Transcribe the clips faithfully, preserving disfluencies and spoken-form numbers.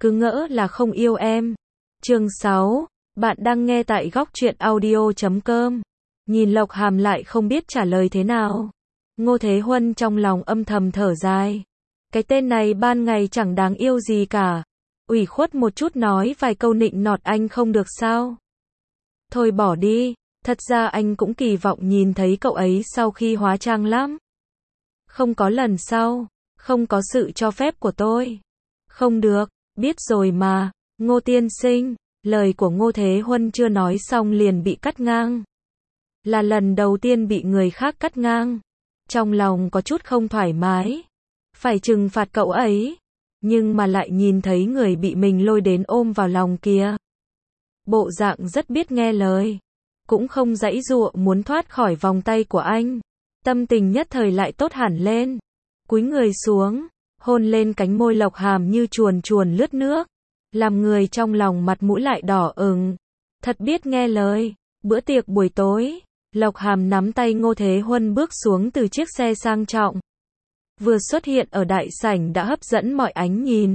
cứ ngỡ là không yêu em. Chương sáu, bạn đang nghe tại góc truyện audio chấm com. Nhìn Lộc Hàm lại không biết trả lời thế nào. Ngô Thế Huân trong lòng âm thầm thở dài. Cái tên này ban ngày chẳng đáng yêu gì cả. Ủy khuất một chút nói vài câu nịnh nọt anh không được sao? Thôi bỏ đi, thật ra anh cũng kỳ vọng nhìn thấy cậu ấy sau khi hóa trang lắm. Không có lần sau, không có sự cho phép của tôi. Không được, biết rồi mà, Ngô tiên sinh, lời của Ngô Thế Huân chưa nói xong liền bị cắt ngang. Là lần đầu tiên bị người khác cắt ngang. Trong lòng có chút không thoải mái. Phải trừng phạt cậu ấy. Nhưng mà lại nhìn thấy người bị mình lôi đến ôm vào lòng kia. Bộ dạng rất biết nghe lời. Cũng không giãy giụa muốn thoát khỏi vòng tay của anh. Tâm tình nhất thời lại tốt hẳn lên. Cúi người xuống, hôn lên cánh môi Lộc Hàm như chuồn chuồn lướt nước. Làm người trong lòng mặt mũi lại đỏ ửng. Thật biết nghe lời. Bữa tiệc buổi tối, Lộc Hàm nắm tay Ngô Thế Huân bước xuống từ chiếc xe sang trọng. Vừa xuất hiện ở đại sảnh đã hấp dẫn mọi ánh nhìn.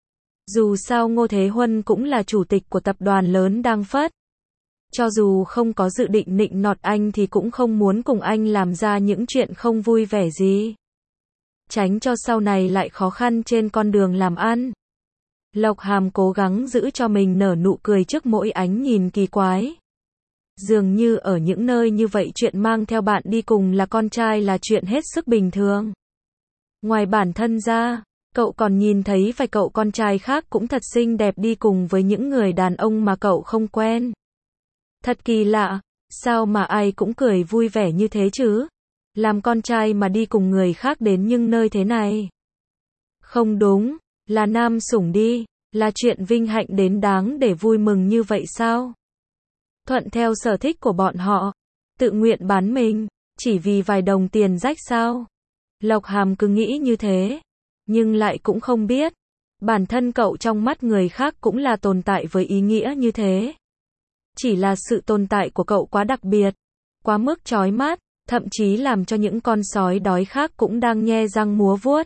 Dù sao Ngô Thế Huân cũng là chủ tịch của tập đoàn lớn Đăng Phất. Cho dù không có dự định nịnh nọt anh thì cũng không muốn cùng anh làm ra những chuyện không vui vẻ gì. Tránh cho sau này lại khó khăn trên con đường làm ăn. Lộc Hàm cố gắng giữ cho mình nở nụ cười trước mỗi ánh nhìn kỳ quái. Dường như ở những nơi như vậy chuyện mang theo bạn đi cùng là con trai là chuyện hết sức bình thường. Ngoài bản thân ra, cậu còn nhìn thấy vài cậu con trai khác cũng thật xinh đẹp đi cùng với những người đàn ông mà cậu không quen. Thật kỳ lạ, sao mà ai cũng cười vui vẻ như thế chứ? Làm con trai mà đi cùng người khác đến những nơi thế này. Không đúng, là nam sủng đi, là chuyện vinh hạnh đến đáng để vui mừng như vậy sao? Thuận theo sở thích của bọn họ, tự nguyện bán mình, chỉ vì vài đồng tiền rách sao? Lộc Hàm cứ nghĩ như thế, nhưng lại cũng không biết, bản thân cậu trong mắt người khác cũng là tồn tại với ý nghĩa như thế. Chỉ là sự tồn tại của cậu quá đặc biệt, quá mức chói mắt, thậm chí làm cho những con sói đói khác cũng đang nhe răng múa vuốt.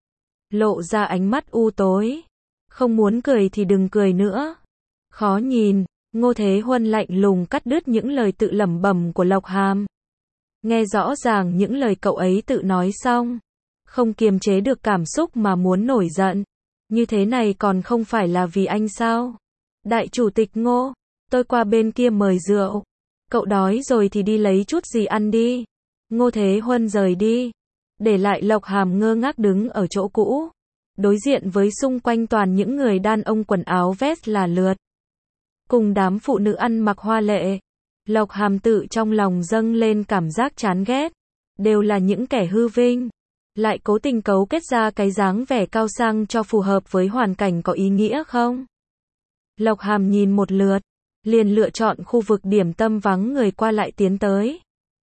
Lộ ra ánh mắt u tối. Không muốn cười thì đừng cười nữa. Khó nhìn, Ngô Thế Huân lạnh lùng cắt đứt những lời tự lẩm bẩm của Lộc Hàm. Nghe rõ ràng những lời cậu ấy tự nói xong. Không kiềm chế được cảm xúc mà muốn nổi giận. Như thế này còn không phải là vì anh sao? Đại chủ tịch Ngô, tôi qua bên kia mời rượu. Cậu đói rồi thì đi lấy chút gì ăn đi. Ngô Thế Huân rời đi. Để lại Lộc Hàm ngơ ngác đứng ở chỗ cũ. Đối diện với xung quanh toàn những người đàn ông quần áo vest là lượt. Cùng đám phụ nữ ăn mặc hoa lệ. Lộc Hàm tự trong lòng dâng lên cảm giác chán ghét. Đều là những kẻ hư vinh. Lại cố tình cấu kết ra cái dáng vẻ cao sang cho phù hợp với hoàn cảnh có ý nghĩa không? Lộc Hàm nhìn một lượt. Liền lựa chọn khu vực điểm tâm vắng người qua lại tiến tới.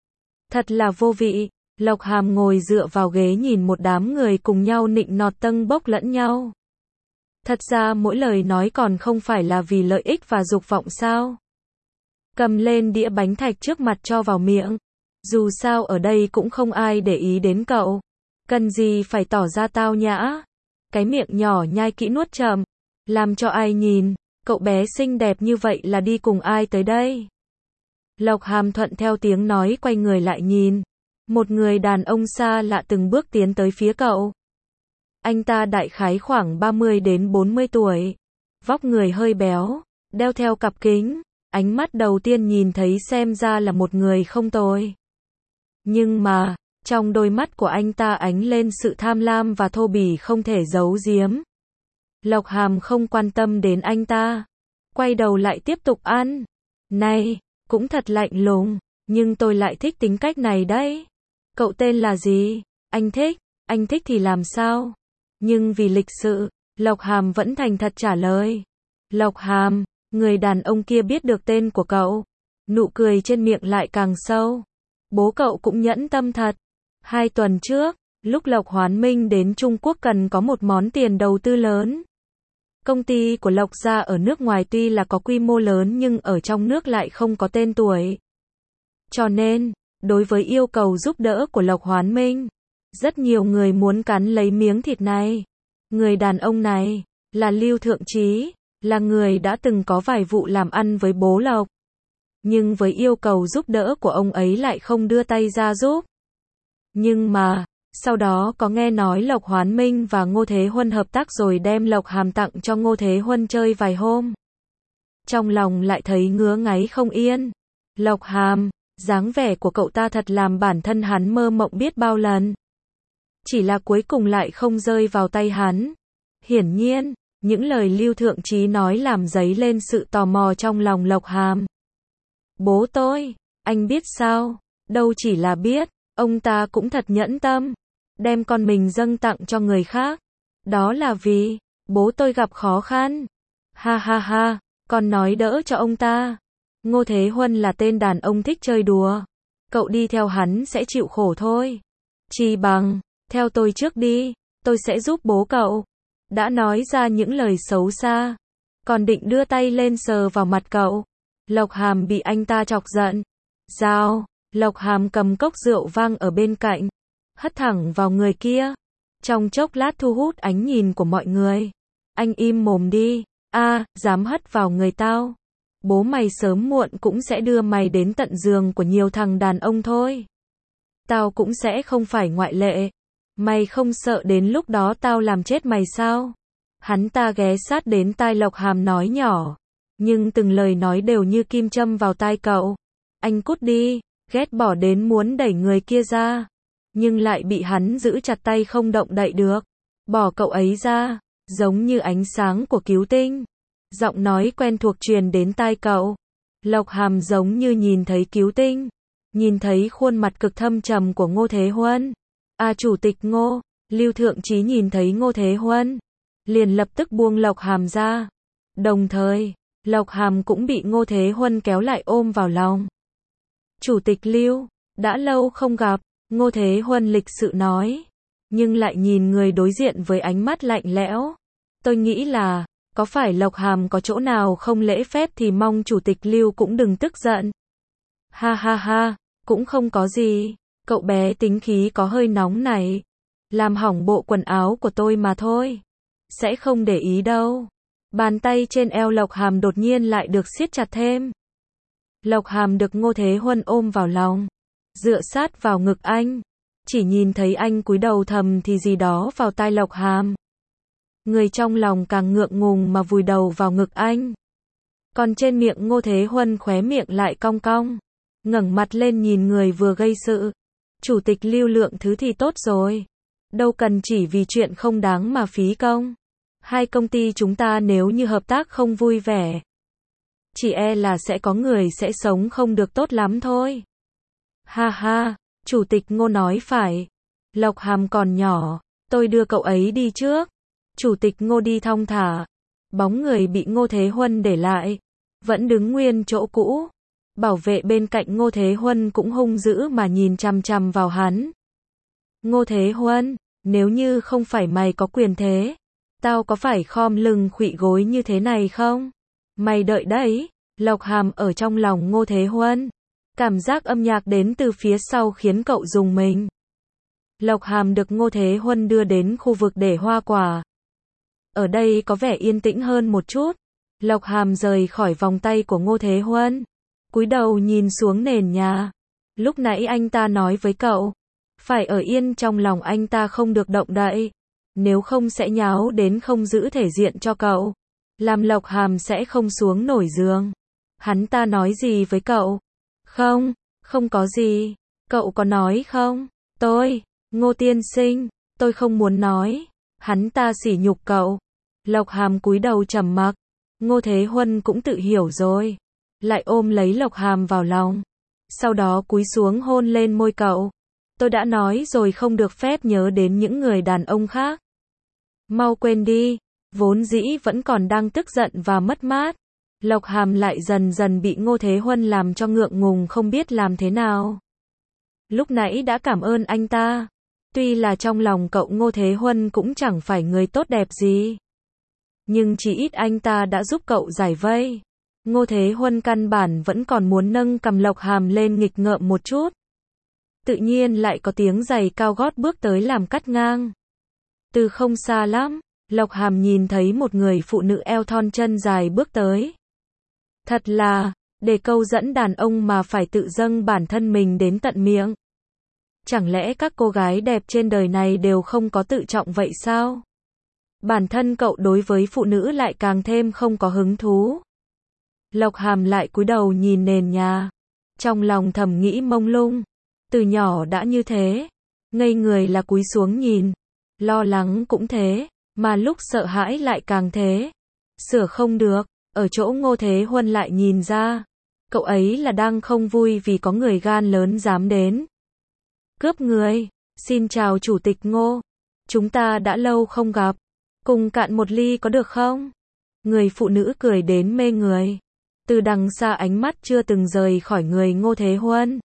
Thật là vô vị. Lộc Hàm ngồi dựa vào ghế nhìn một đám người cùng nhau nịnh nọt tâng bốc lẫn nhau. Thật ra mỗi lời nói còn không phải là vì lợi ích và dục vọng sao? Cầm lên đĩa bánh thạch trước mặt cho vào miệng. Dù sao ở đây cũng không ai để ý đến cậu. Cần gì phải tỏ ra tao nhã. Cái miệng nhỏ nhai kỹ nuốt chậm. Làm cho ai nhìn, cậu bé xinh đẹp như vậy là đi cùng ai tới đây? Lộc Hàm thuận theo tiếng nói quay người lại nhìn. Một người đàn ông xa lạ từng bước tiến tới phía cậu. Anh ta đại khái khoảng ba mươi đến bốn mươi tuổi. Vóc người hơi béo, đeo theo cặp kính. Ánh mắt đầu tiên nhìn thấy xem ra là một người không tồi. Nhưng mà, trong đôi mắt của anh ta ánh lên sự tham lam và thô bỉ không thể giấu giếm. Lộc Hàm không quan tâm đến anh ta. Quay đầu lại tiếp tục ăn. Này, cũng thật lạnh lùng, nhưng tôi lại thích tính cách này đấy. Cậu tên là gì? Anh thích, anh thích thì làm sao? Nhưng vì lịch sự, Lộc Hàm vẫn thành thật trả lời. Lộc Hàm, người đàn ông kia biết được tên của cậu. Nụ cười trên miệng lại càng sâu. Bố cậu cũng nhẫn tâm thật. Hai tuần trước, lúc Lộc Hoán Minh đến Trung Quốc cần có một món tiền đầu tư lớn. Công ty của Lộc gia ở nước ngoài tuy là có quy mô lớn nhưng ở trong nước lại không có tên tuổi. Cho nên, đối với yêu cầu giúp đỡ của Lộc Hoán Minh, rất nhiều người muốn cắn lấy miếng thịt này. Người đàn ông này, là Lưu Thượng Chí, là người đã từng có vài vụ làm ăn với bố Lộc. Nhưng với yêu cầu giúp đỡ của ông ấy lại không đưa tay ra giúp. Nhưng mà, sau đó có nghe nói Lộc Hoán Minh và Ngô Thế Huân hợp tác rồi đem Lộc Hàm tặng cho Ngô Thế Huân chơi vài hôm. Trong lòng lại thấy ngứa ngáy không yên. Lộc Hàm, dáng vẻ của cậu ta thật làm bản thân hắn mơ mộng biết bao lần. Chỉ là cuối cùng lại không rơi vào tay hắn. Hiển nhiên, những lời Lưu Thượng Chí nói làm dấy lên sự tò mò trong lòng Lộc Hàm. Bố tôi, anh biết sao? Đâu chỉ là biết, ông ta cũng thật nhẫn tâm. Đem con mình dâng tặng cho người khác. Đó là vì, bố tôi gặp khó khăn. Ha ha ha, con nói đỡ cho ông ta. Ngô Thế Huân là tên đàn ông thích chơi đùa. Cậu đi theo hắn sẽ chịu khổ thôi. Chi bằng, theo tôi trước đi, tôi sẽ giúp bố cậu. Đã nói ra những lời xấu xa. Còn định đưa tay lên sờ vào mặt cậu. Lộc Hàm bị anh ta chọc giận. Dao, Lộc Hàm cầm cốc rượu vang ở bên cạnh. Hất thẳng vào người kia. Trong chốc lát thu hút ánh nhìn của mọi người. Anh im mồm đi. A, dám hất vào người tao. Bố mày sớm muộn cũng sẽ đưa mày đến tận giường của nhiều thằng đàn ông thôi. Tao cũng sẽ không phải ngoại lệ. Mày không sợ đến lúc đó tao làm chết mày sao? Hắn ta ghé sát đến tai Lộc Hàm nói nhỏ. Nhưng từng lời nói đều như kim châm vào tai cậu. Anh cút đi, ghét bỏ đến muốn đẩy người kia ra. Nhưng lại bị hắn giữ chặt tay không động đậy được. Bỏ cậu ấy ra, giống như ánh sáng của cứu tinh. Giọng nói quen thuộc truyền đến tai cậu. Lộc Hàm giống như nhìn thấy cứu tinh. Nhìn thấy khuôn mặt cực thâm trầm của Ngô Thế Huân. À chủ tịch Ngô, Lưu Thượng Chí nhìn thấy Ngô Thế Huân. Liền lập tức buông Lộc Hàm ra. Đồng thời, Lộc Hàm cũng bị Ngô Thế Huân kéo lại ôm vào lòng. Chủ tịch Lưu, đã lâu không gặp, Ngô Thế Huân lịch sự nói. Nhưng lại nhìn người đối diện với ánh mắt lạnh lẽo. Tôi nghĩ là, có phải Lộc Hàm có chỗ nào không lễ phép thì mong chủ tịch Lưu cũng đừng tức giận. Ha ha ha, cũng không có gì, cậu bé tính khí có hơi nóng này. Làm hỏng bộ quần áo của tôi mà thôi. Sẽ không để ý đâu. Bàn tay trên eo Lộc Hàm đột nhiên lại được siết chặt thêm. Lộc Hàm được Ngô Thế Huân ôm vào lòng. Dựa sát vào ngực anh. Chỉ nhìn thấy anh cúi đầu thầm thì gì đó vào tai Lộc Hàm. Người trong lòng càng ngượng ngùng mà vùi đầu vào ngực anh. Còn trên miệng Ngô Thế Huân khóe miệng lại cong cong. Ngẩng mặt lên nhìn người vừa gây sự. Chủ tịch Lưu lượng thứ thì tốt rồi. Đâu cần chỉ vì chuyện không đáng mà phí công. Hai công ty chúng ta nếu như hợp tác không vui vẻ. Chỉ e là sẽ có người sẽ sống không được tốt lắm thôi. Ha ha, chủ tịch Ngô nói phải. Lộc Hàm còn nhỏ, tôi đưa cậu ấy đi trước. Chủ tịch Ngô đi thong thả. Bóng người bị Ngô Thế Huân để lại. Vẫn đứng nguyên chỗ cũ. Bảo vệ bên cạnh Ngô Thế Huân cũng hung dữ mà nhìn chằm chằm vào hắn. Ngô Thế Huân, nếu như không phải mày có quyền thế, tao có phải khom lưng khuỵu gối như thế này không? Mày đợi đấy. Lộc Hàm ở trong lòng Ngô Thế Huân. Cảm giác âm nhạc đến từ phía sau khiến cậu rùng mình. Lộc Hàm được Ngô Thế Huân đưa đến khu vực để hoa quả. Ở đây có vẻ yên tĩnh hơn một chút. Lộc Hàm rời khỏi vòng tay của Ngô Thế Huân. Cúi đầu nhìn xuống nền nhà. Lúc nãy anh ta nói với cậu. Phải ở yên trong lòng anh ta không được động đậy. Nếu không sẽ nháo đến không giữ thể diện cho cậu. Làm Lộc Hàm sẽ không xuống nổi giường. Hắn ta nói gì với cậu? Không, không có gì. Cậu có nói không? Tôi, Ngô tiên sinh, tôi không muốn nói. Hắn ta sỉ nhục cậu. Lộc Hàm cúi đầu trầm mặc. Ngô Thế Huân cũng tự hiểu rồi. Lại ôm lấy Lộc Hàm vào lòng. Sau đó cúi xuống hôn lên môi cậu. Tôi đã nói rồi không được phép nhớ đến những người đàn ông khác. Mau quên đi. Vốn dĩ vẫn còn đang tức giận và mất mát. Lộc Hàm lại dần dần bị Ngô Thế Huân làm cho ngượng ngùng không biết làm thế nào. Lúc nãy đã cảm ơn anh ta. Tuy là trong lòng cậu Ngô Thế Huân cũng chẳng phải người tốt đẹp gì. Nhưng chỉ ít anh ta đã giúp cậu giải vây. Ngô Thế Huân căn bản vẫn còn muốn nâng cầm Lộc Hàm lên nghịch ngợm một chút. Tự nhiên lại có tiếng giày cao gót bước tới làm cắt ngang. Từ không xa lắm, Lộc Hàm nhìn thấy một người phụ nữ eo thon chân dài bước tới. Thật là, để câu dẫn đàn ông mà phải tự dâng bản thân mình đến tận miệng. Chẳng lẽ các cô gái đẹp trên đời này đều không có tự trọng vậy sao? Bản thân cậu đối với phụ nữ lại càng thêm không có hứng thú. Lộc Hàm lại cúi đầu nhìn nền nhà. Trong lòng thầm nghĩ mông lung. Từ nhỏ đã như thế. Ngây người là cúi xuống nhìn. Lo lắng cũng thế. Mà lúc sợ hãi lại càng thế. Sửa không được. Ở chỗ Ngô Thế Huân lại nhìn ra. Cậu ấy là đang không vui vì có người gan lớn dám đến. Cướp người. Xin chào chủ tịch Ngô. Chúng ta đã lâu không gặp. Cùng cạn một ly có được không? Người phụ nữ cười đến mê người. Từ đằng xa ánh mắt chưa từng rời khỏi người Ngô Thế Huân.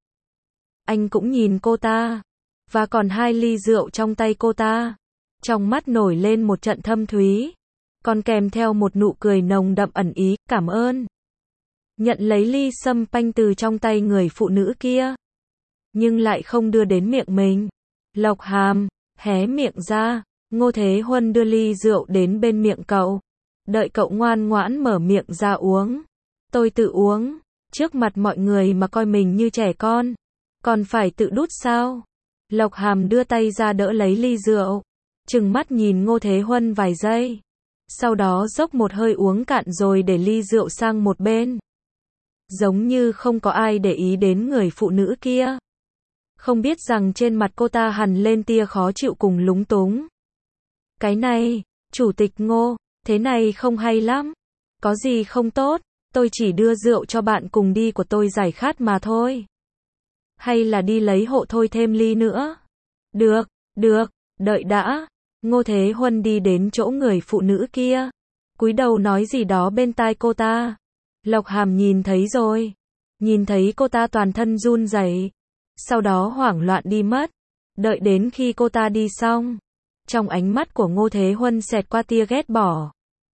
Anh cũng nhìn cô ta. Và còn hai ly rượu trong tay cô ta. Trong mắt nổi lên một trận thâm thúy. Còn kèm theo một nụ cười nồng đậm ẩn ý, cảm ơn. Nhận lấy ly sâm panh từ trong tay người phụ nữ kia. Nhưng lại không đưa đến miệng mình. Lộc Hàm, hé miệng ra. Ngô Thế Huân đưa ly rượu đến bên miệng cậu. Đợi cậu ngoan ngoãn mở miệng ra uống. Tôi tự uống. Trước mặt mọi người mà coi mình như trẻ con. Còn phải tự đút sao? Lộc Hàm đưa tay ra đỡ lấy ly rượu. Trừng mắt nhìn Ngô Thế Huân vài giây. Sau đó dốc một hơi uống cạn rồi để ly rượu sang một bên. Giống như không có ai để ý đến người phụ nữ kia. Không biết rằng trên mặt cô ta hằn lên tia khó chịu cùng lúng túng. Cái này, chủ tịch Ngô, thế này không hay lắm. Có gì không tốt, tôi chỉ đưa rượu cho bạn cùng đi của tôi giải khát mà thôi. Hay là đi lấy hộ thôi thêm ly nữa. Được, được, đợi đã. Ngô Thế Huân đi đến chỗ người phụ nữ kia. Cúi đầu nói gì đó bên tai cô ta. Lộc Hàm nhìn thấy rồi. Nhìn thấy cô ta toàn thân run rẩy. Sau đó hoảng loạn đi mất. Đợi đến khi cô ta đi xong. Trong ánh mắt của Ngô Thế Huân xẹt qua tia ghét bỏ.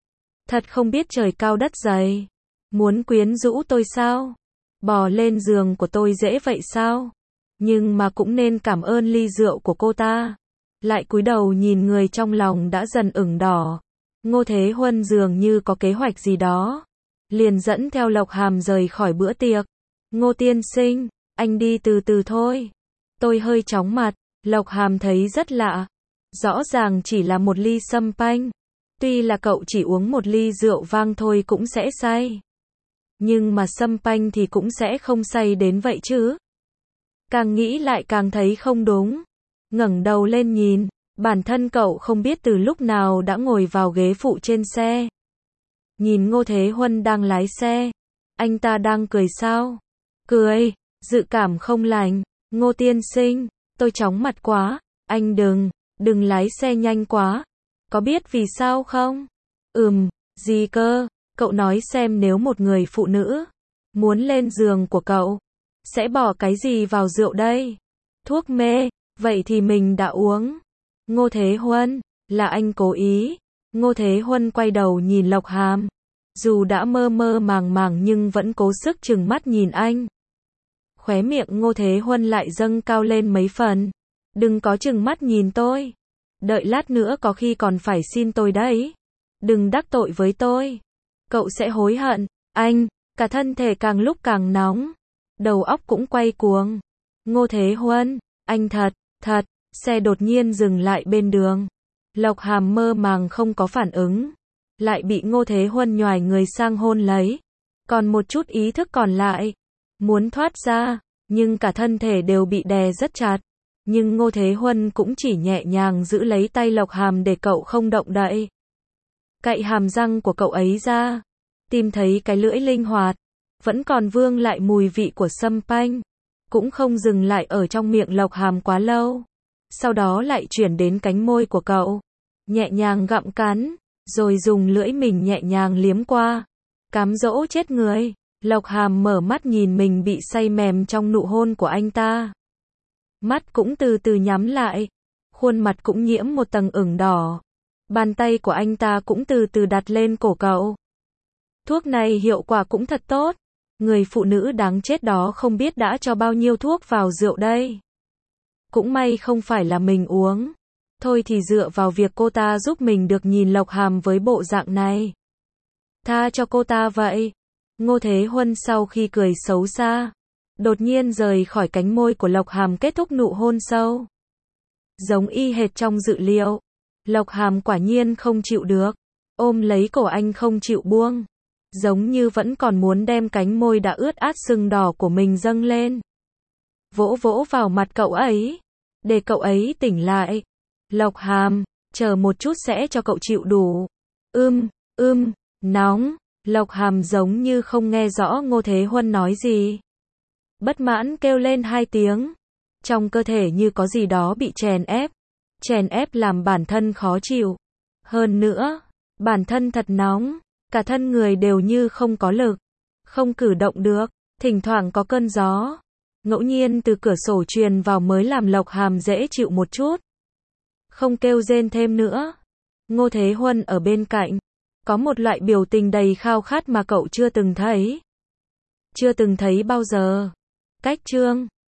Thật không biết trời cao đất dày. Muốn quyến rũ tôi sao? Bò lên giường của tôi dễ vậy sao? Nhưng mà cũng nên cảm ơn ly rượu của cô ta. Lại cúi đầu nhìn người trong lòng đã dần ửng đỏ. Ngô Thế Huân dường như có kế hoạch gì đó. Liền dẫn theo Lộc Hàm rời khỏi bữa tiệc. Ngô tiên sinh, anh đi từ từ thôi. Tôi hơi chóng mặt. Lộc Hàm thấy rất lạ. Rõ ràng chỉ là một ly sâm panh. Tuy là cậu chỉ uống một ly rượu vang thôi cũng sẽ say. Nhưng mà sâm panh thì cũng sẽ không say đến vậy chứ. Càng nghĩ lại càng thấy không đúng. Ngẩng đầu lên nhìn, bản thân cậu không biết từ lúc nào đã ngồi vào ghế phụ trên xe. Nhìn Ngô Thế Huân đang lái xe. Anh ta đang cười sao? Cười, dự cảm không lành. Ngô tiên sinh, tôi chóng mặt quá. Anh đừng, đừng lái xe nhanh quá. Có biết vì sao không? Ừm, gì cơ? Cậu nói xem nếu một người phụ nữ muốn lên giường của cậu, sẽ bỏ cái gì vào rượu đây? Thuốc mê, vậy thì mình đã uống. Ngô Thế Huân, là anh cố ý. Ngô Thế Huân quay đầu nhìn Lộc Hàm. Dù đã mơ mơ màng màng nhưng vẫn cố sức trừng mắt nhìn anh. Khóe miệng Ngô Thế Huân lại dâng cao lên mấy phần. Đừng có trừng mắt nhìn tôi. Đợi lát nữa có khi còn phải xin tôi đấy. Đừng đắc tội với tôi. Cậu sẽ hối hận. Anh, cả thân thể càng lúc càng nóng. Đầu óc cũng quay cuồng. Ngô Thế Huân, anh thật, thật. Xe đột nhiên dừng lại bên đường. Lộc Hàm mơ màng không có phản ứng. Lại bị Ngô Thế Huân nhoài người sang hôn lấy. Còn một chút ý thức còn lại. Muốn thoát ra, nhưng cả thân thể đều bị đè rất chặt. Nhưng Ngô Thế Huân cũng chỉ nhẹ nhàng giữ lấy tay Lộc Hàm để cậu không động đậy. Cạy hàm răng của cậu ấy ra. Tìm thấy cái lưỡi linh hoạt. Vẫn còn vương lại mùi vị của sâm panh. Cũng không dừng lại ở trong miệng Lộc Hàm quá lâu. Sau đó lại chuyển đến cánh môi của cậu. Nhẹ nhàng gặm cắn. Rồi dùng lưỡi mình nhẹ nhàng liếm qua. Cám dỗ chết người. Lộc Hàm mở mắt nhìn mình bị say mềm trong nụ hôn của anh ta. Mắt cũng từ từ nhắm lại. Khuôn mặt cũng nhiễm một tầng ửng đỏ. Bàn tay của anh ta cũng từ từ đặt lên cổ cậu. Thuốc này hiệu quả cũng thật tốt. Người phụ nữ đáng chết đó không biết đã cho bao nhiêu thuốc vào rượu đây. Cũng may không phải là mình uống. Thôi thì dựa vào việc cô ta giúp mình được nhìn Lộc Hàm với bộ dạng này. Tha cho cô ta vậy. Ngô Thế Huân sau khi cười xấu xa, đột nhiên rời khỏi cánh môi của Lộc Hàm kết thúc nụ hôn sâu. Giống y hệt trong dự liệu. Lộc Hàm quả nhiên không chịu được, ôm lấy cổ anh không chịu buông, giống như vẫn còn muốn đem cánh môi đã ướt át sưng đỏ của mình dâng lên. Vỗ vỗ vào mặt cậu ấy, để cậu ấy tỉnh lại. Lộc Hàm, chờ một chút sẽ cho cậu chịu đủ. Ưm, ưm, nóng. Lộc Hàm giống như không nghe rõ Ngô Thế Huân nói gì. Bất mãn kêu lên hai tiếng. Trong cơ thể như có gì đó bị chèn ép. Chèn ép làm bản thân khó chịu. Hơn nữa, bản thân thật nóng. Cả thân người đều như không có lực. Không cử động được. Thỉnh thoảng có cơn gió ngẫu nhiên từ cửa sổ truyền vào mới làm Lộc Hàm dễ chịu một chút. Không kêu rên thêm nữa. Ngô Thế Huân ở bên cạnh, có một loại biểu tình đầy khao khát mà cậu chưa từng thấy. Chưa từng thấy bao giờ. Cách chương